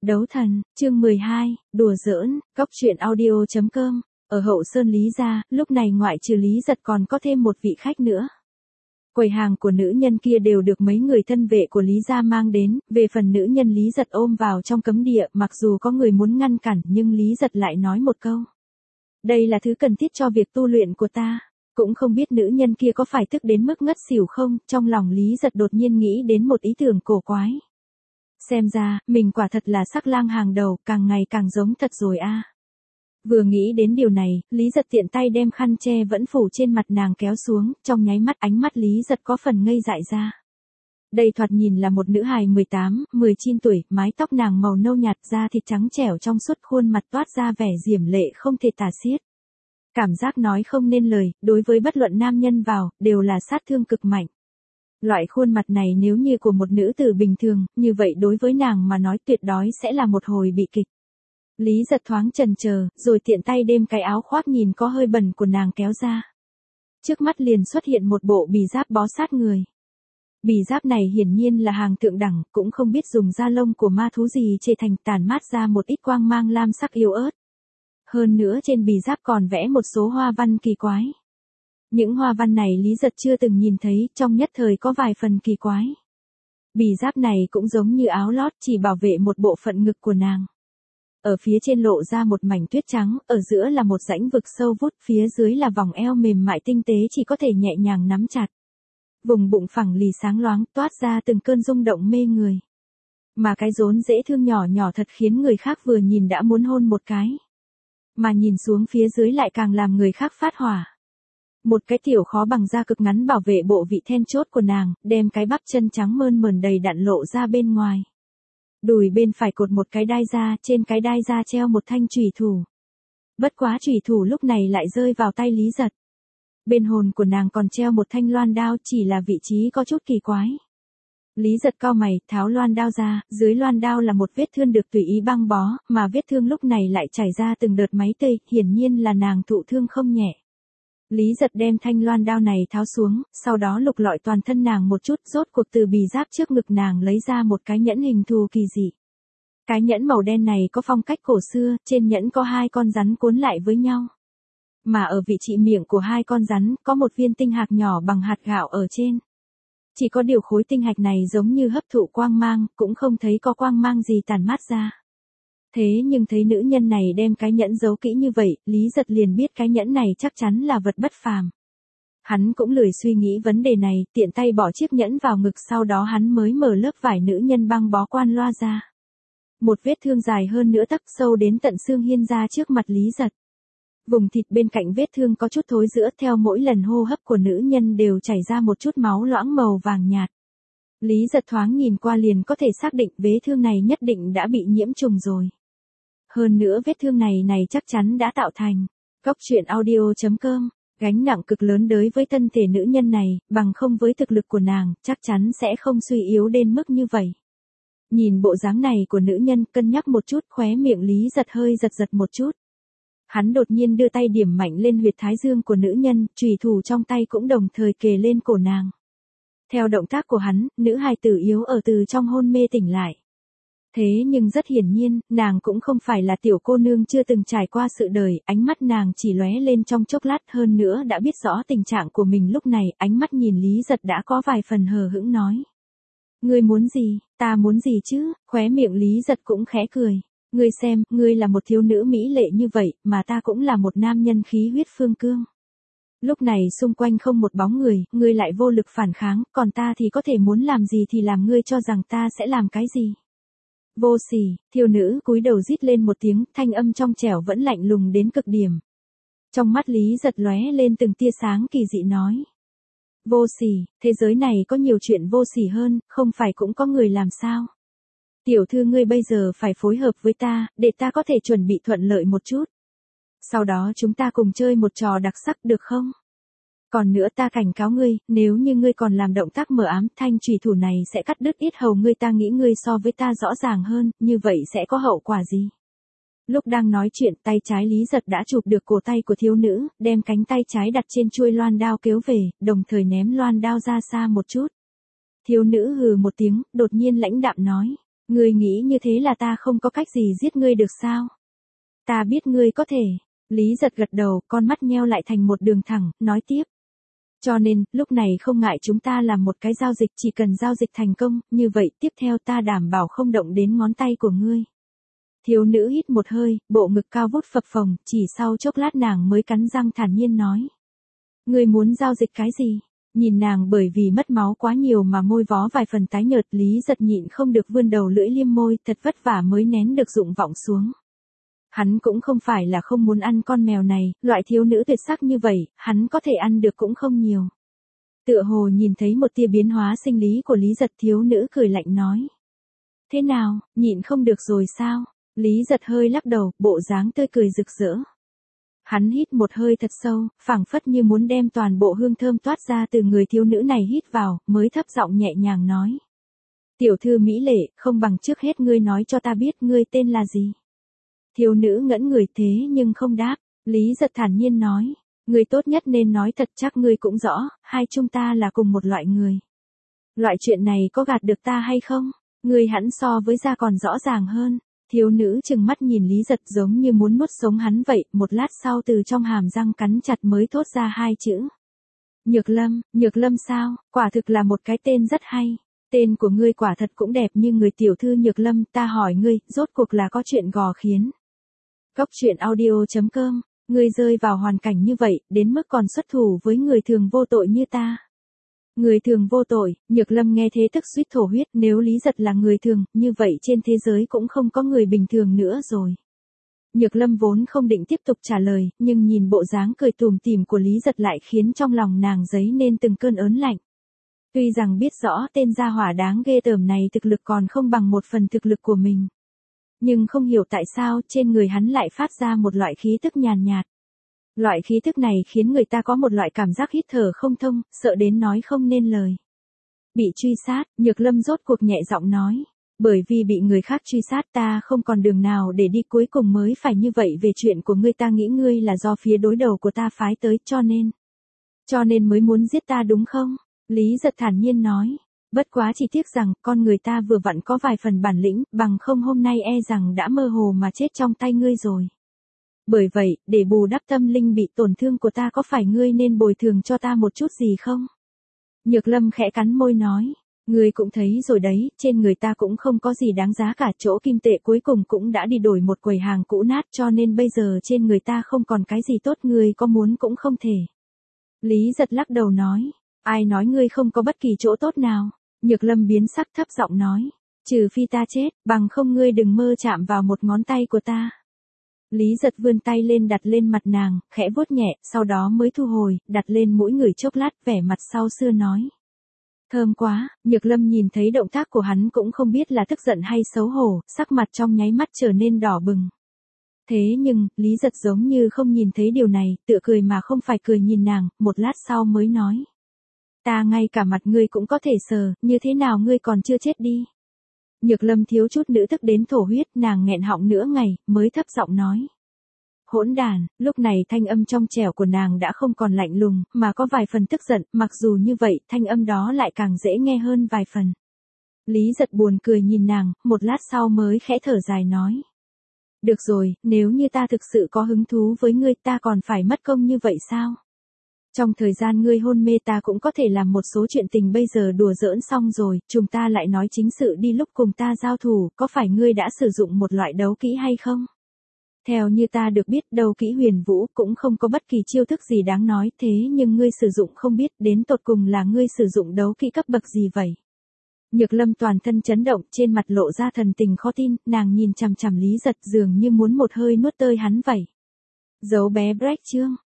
Đấu thần, chương 12, đùa giỡn, cóc truyện audio.com. Ở Hậu Sơn Lý gia, lúc này ngoại trừ Lý Giật còn có thêm một vị khách nữa. Quầy hàng của nữ nhân kia đều được mấy người thân vệ của Lý gia mang đến, về phần nữ nhân Lý Giật ôm vào trong cấm địa, mặc dù có người muốn ngăn cản nhưng Lý Giật lại nói một câu. Đây là thứ cần thiết cho việc tu luyện của ta. Cũng không biết nữ nhân kia có phải tức đến mức ngất xỉu không, trong lòng Lý Giật đột nhiên nghĩ đến một ý tưởng cổ quái. Xem ra, mình quả thật là sắc lang hàng đầu, càng ngày càng giống thật rồi a. Vừa nghĩ đến điều này, Lý Giật tiện tay đem khăn che vẫn phủ trên mặt nàng kéo xuống, trong nháy mắt ánh mắt Lý Giật có phần ngây dại ra. Đây thoạt nhìn là một nữ hài 18, 19 tuổi, mái tóc nàng màu nâu nhạt, da thịt trắng trẻo trong suốt, khuôn mặt toát ra vẻ diễm lệ không thể tả xiết. Cảm giác nói không nên lời, đối với bất luận nam nhân vào, đều là sát thương cực mạnh. Loại khuôn mặt này nếu như của một nữ tử bình thường, như vậy đối với nàng mà nói tuyệt đối sẽ là một hồi bị kịch. Lý Giật thoáng chần chờ, rồi tiện tay đem cái áo khoác nhìn có hơi bẩn của nàng kéo ra. Trước mắt liền xuất hiện một bộ bì giáp bó sát người. Bì giáp này hiển nhiên là hàng thượng đẳng, cũng không biết dùng da lông của ma thú gì chế thành, tản mát ra một ít quang mang lam sắc yếu ớt. Hơn nữa trên bì giáp còn vẽ một số hoa văn kỳ quái. Những hoa văn này Lý Giật chưa từng nhìn thấy, trong nhất thời có vài phần kỳ quái. Bì giáp này cũng giống như áo lót, chỉ bảo vệ một bộ phận ngực của nàng. Ở phía trên lộ ra một mảnh tuyết trắng, ở giữa là một rãnh vực sâu vút, phía dưới là vòng eo mềm mại tinh tế chỉ có thể nhẹ nhàng nắm chặt. Vùng bụng phẳng lì sáng loáng, toát ra từng cơn rung động mê người. Mà cái rốn dễ thương nhỏ nhỏ thật khiến người khác vừa nhìn đã muốn hôn một cái. Mà nhìn xuống phía dưới lại càng làm người khác phát hỏa. Một cái tiểu khó bằng da cực ngắn bảo vệ bộ vị then chốt của nàng, đem cái bắp chân trắng mơn mởn đầy đặn lộ ra bên ngoài. Đùi bên phải cột một cái đai da, trên cái đai da treo một thanh chùy thủ. Bất quá chùy thủ lúc này lại rơi vào tay Lý Giật. Bên hồn của nàng còn treo một thanh loan đao, chỉ là vị trí có chút kỳ quái. Lý Giật cau mày, tháo loan đao ra, dưới loan đao là một vết thương được tùy ý băng bó, mà vết thương lúc này lại chảy ra từng đợt máu tươi, hiển nhiên là nàng thụ thương không nhẹ. Lý Giật đem thanh loan đao này tháo xuống, sau đó lục lọi toàn thân nàng một chút, rốt cuộc từ bì giáp trước ngực nàng lấy ra một cái nhẫn hình thù kỳ dị. Cái nhẫn màu đen này có phong cách cổ xưa, trên nhẫn có hai con rắn cuốn lại với nhau. Mà ở vị trí miệng của hai con rắn, có một viên tinh hạt nhỏ bằng hạt gạo ở trên. Chỉ có điều khối tinh hạch này giống như hấp thụ quang mang, cũng không thấy có quang mang gì tản mát ra. Thế nhưng thấy nữ nhân này đem cái nhẫn giấu kỹ như vậy, Lý Giật liền biết cái nhẫn này chắc chắn là vật bất phàm. Hắn cũng lười suy nghĩ vấn đề này, tiện tay bỏ chiếc nhẫn vào ngực, sau đó hắn mới mở lớp vải nữ nhân băng bó quan loa ra. Một vết thương dài hơn nửa tấc sâu đến tận xương hiên ra trước mặt Lý Giật. Vùng thịt bên cạnh vết thương có chút thối rữa, theo mỗi lần hô hấp của nữ nhân đều chảy ra một chút máu loãng màu vàng nhạt. Lý Giật thoáng nhìn qua liền có thể xác định vết thương này nhất định đã bị nhiễm trùng rồi. Hơn nữa vết thương này chắc chắn đã tạo thành. Cóc truyện audio.com, gánh nặng cực lớn đối với thân thể nữ nhân này, bằng không với thực lực của nàng, chắc chắn sẽ không suy yếu đến mức như vậy. Nhìn bộ dáng này của nữ nhân, cân nhắc một chút, khóe miệng Lý Giật hơi giật một chút. Hắn đột nhiên đưa tay điểm mạnh lên huyệt thái dương của nữ nhân, chùy thủ trong tay cũng đồng thời kề lên cổ nàng. Theo động tác của hắn, nữ hài tử yếu ở từ trong hôn mê tỉnh lại. Thế nhưng rất hiển nhiên, nàng cũng không phải là tiểu cô nương chưa từng trải qua sự đời, ánh mắt nàng chỉ lóe lên trong chốc lát, hơn nữa đã biết rõ tình trạng của mình lúc này, ánh mắt nhìn Lý Giật đã có vài phần hờ hững nói. Ngươi muốn gì, ta muốn gì chứ, khóe miệng Lý Giật cũng khẽ cười. Ngươi xem, ngươi là một thiếu nữ mỹ lệ như vậy, mà ta cũng là một nam nhân khí huyết phương cương. Lúc này xung quanh không một bóng người, ngươi lại vô lực phản kháng, còn ta thì có thể muốn làm gì thì làm, ngươi cho rằng ta sẽ làm cái gì. Vô sỉ, thiếu nữ cúi đầu rít lên một tiếng, thanh âm trong trẻo vẫn lạnh lùng đến cực điểm. Trong mắt Lý Giật lóe lên từng tia sáng kỳ dị nói. Vô sỉ, thế giới này có nhiều chuyện vô sỉ hơn, không phải cũng có người làm sao. Tiểu thư ngươi bây giờ phải phối hợp với ta, để ta có thể chuẩn bị thuận lợi một chút. Sau đó chúng ta cùng chơi một trò đặc sắc được không? Còn nữa ta cảnh cáo ngươi, nếu như ngươi còn làm động tác mờ ám, thanh chùy thủ này sẽ cắt đứt yết hầu ngươi, ta nghĩ ngươi so với ta rõ ràng hơn, như vậy sẽ có hậu quả gì? Lúc đang nói chuyện, tay trái Lý Giật đã chụp được cổ tay của thiếu nữ, đem cánh tay trái đặt trên chuôi loan đao kéo về, đồng thời ném loan đao ra xa một chút. Thiếu nữ hừ một tiếng, đột nhiên lãnh đạm nói. Ngươi nghĩ như thế là ta không có cách gì giết ngươi được sao? Ta biết ngươi có thể. Lý Giật gật đầu, con mắt nheo lại thành một đường thẳng, nói tiếp. Cho nên, lúc này không ngại chúng ta làm một cái giao dịch, chỉ cần giao dịch thành công, như vậy tiếp theo ta đảm bảo không động đến ngón tay của ngươi. Thiếu nữ hít một hơi, bộ ngực cao vút phập phồng, chỉ sau chốc lát nàng mới cắn răng thản nhiên nói. Ngươi muốn giao dịch cái gì? Nhìn nàng bởi vì mất máu quá nhiều mà môi vó vài phần tái nhợt, Lý Giật nhịn không được vươn đầu lưỡi liêm môi, thật vất vả mới nén được dụng vọng xuống. Hắn cũng không phải là không muốn ăn con mèo này, loại thiếu nữ tuyệt sắc như vậy, hắn có thể ăn được cũng không nhiều. Tựa hồ nhìn thấy một tia biến hóa sinh lý của Lý Giật, thiếu nữ cười lạnh nói. Thế nào, nhịn không được rồi sao? Lý Giật hơi lắc đầu, bộ dáng tươi cười rực rỡ. Hắn hít một hơi thật sâu, phảng phất như muốn đem toàn bộ hương thơm toát ra từ người thiếu nữ này hít vào, mới thấp giọng nhẹ nhàng nói. Tiểu thư mỹ lệ, không bằng trước hết ngươi nói cho ta biết ngươi tên là gì. Thiếu nữ ngẩn người thế nhưng không đáp, Lý Giật thản nhiên nói. Ngươi tốt nhất nên nói thật, chắc ngươi cũng rõ, hai chúng ta là cùng một loại người. Loại chuyện này có gạt được ta hay không? Ngươi hẳn so với ra còn rõ ràng hơn. Thiếu nữ trừng mắt nhìn Lý Giật giống như muốn nuốt sống hắn vậy, một lát sau từ trong hàm răng cắn chặt mới thốt ra hai chữ. Nhược Lâm sao, quả thực là một cái tên rất hay. Tên của ngươi quả thật cũng đẹp như người tiểu thư Nhược Lâm, ta hỏi ngươi, rốt cuộc là có chuyện gò khiến. Góc truyện audio.com, ngươi rơi vào hoàn cảnh như vậy, đến mức còn xuất thủ với người thường vô tội như ta. Người thường vô tội, Nhược Lâm nghe thế tức suýt thổ huyết, nếu Lý Giật là người thường, như vậy trên thế giới cũng không có người bình thường nữa rồi. Nhược Lâm vốn không định tiếp tục trả lời, nhưng nhìn bộ dáng cười tủm tỉm của Lý Giật lại khiến trong lòng nàng dấy nên từng cơn ớn lạnh. Tuy rằng biết rõ tên gia hỏa đáng ghê tởm này thực lực còn không bằng một phần thực lực của mình. Nhưng không hiểu tại sao trên người hắn lại phát ra một loại khí tức nhàn nhạt. Loại khí tức này khiến người ta có một loại cảm giác hít thở không thông, sợ đến nói không nên lời. Bị truy sát, Nhược Lâm rốt cuộc nhẹ giọng nói. Bởi vì bị người khác truy sát ta không còn đường nào để đi, cuối cùng mới phải như vậy. Về chuyện của ngươi ta nghĩ ngươi là do phía đối đầu của ta phái tới, cho nên mới muốn giết ta đúng không? Lý Giật thản nhiên nói. Bất quá chỉ tiếc rằng con người ta vừa vặn có vài phần bản lĩnh, bằng không hôm nay e rằng đã mơ hồ mà chết trong tay ngươi rồi. Bởi vậy, để bù đắp tâm linh bị tổn thương của ta, có phải ngươi nên bồi thường cho ta một chút gì không? Nhược Lâm khẽ cắn môi nói. Ngươi cũng thấy rồi đấy, trên người ta cũng không có gì đáng giá cả, chỗ kim tệ cuối cùng cũng đã đi đổi một quầy hàng cũ nát, cho nên bây giờ trên người ta không còn cái gì tốt, ngươi có muốn cũng không thể. Lý Giật lắc đầu nói. Ai nói ngươi không có bất kỳ chỗ tốt nào? Nhược Lâm biến sắc thấp giọng nói. Trừ phi ta chết, bằng không ngươi đừng mơ chạm vào một ngón tay của ta. Lý Giật vươn tay lên đặt lên mặt nàng, khẽ vuốt nhẹ, sau đó mới thu hồi, đặt lên mũi người chốc lát, vẻ mặt sau xưa nói. Thơm quá, Nhược Lâm nhìn thấy động tác của hắn cũng không biết là tức giận hay xấu hổ, sắc mặt trong nháy mắt trở nên đỏ bừng. Thế nhưng, Lý Giật giống như không nhìn thấy điều này, tựa cười mà không phải cười nhìn nàng, một lát sau mới nói. Ta ngay cả mặt ngươi cũng có thể sờ, như thế nào ngươi còn chưa chết đi? Nhược Lâm thiếu chút nữa tức đến thổ huyết, nàng nghẹn họng nửa ngày, mới thấp giọng nói. Hỗn đàn, lúc này thanh âm trong trẻo của nàng đã không còn lạnh lùng, mà có vài phần tức giận, mặc dù như vậy, thanh âm đó lại càng dễ nghe hơn vài phần. Lý Giật buồn cười nhìn nàng, một lát sau mới khẽ thở dài nói. Được rồi, nếu như ta thực sự có hứng thú với ngươi, ta còn phải mất công như vậy sao? Trong thời gian ngươi hôn mê ta cũng có thể làm một số chuyện tình, bây giờ đùa giỡn xong rồi, chúng ta lại nói chính sự đi, lúc cùng ta giao thủ, có phải ngươi đã sử dụng một loại đấu kỹ hay không? Theo như ta được biết, đấu kỹ huyền vũ cũng không có bất kỳ chiêu thức gì đáng nói, thế nhưng ngươi sử dụng không biết, đến tột cùng là ngươi sử dụng đấu kỹ cấp bậc gì vậy? Nhược Lâm toàn thân chấn động, trên mặt lộ ra thần tình khó tin, nàng nhìn chằm chằm Lý Giật dường như muốn một hơi nuốt tơi hắn vậy. Dấu bé break chương.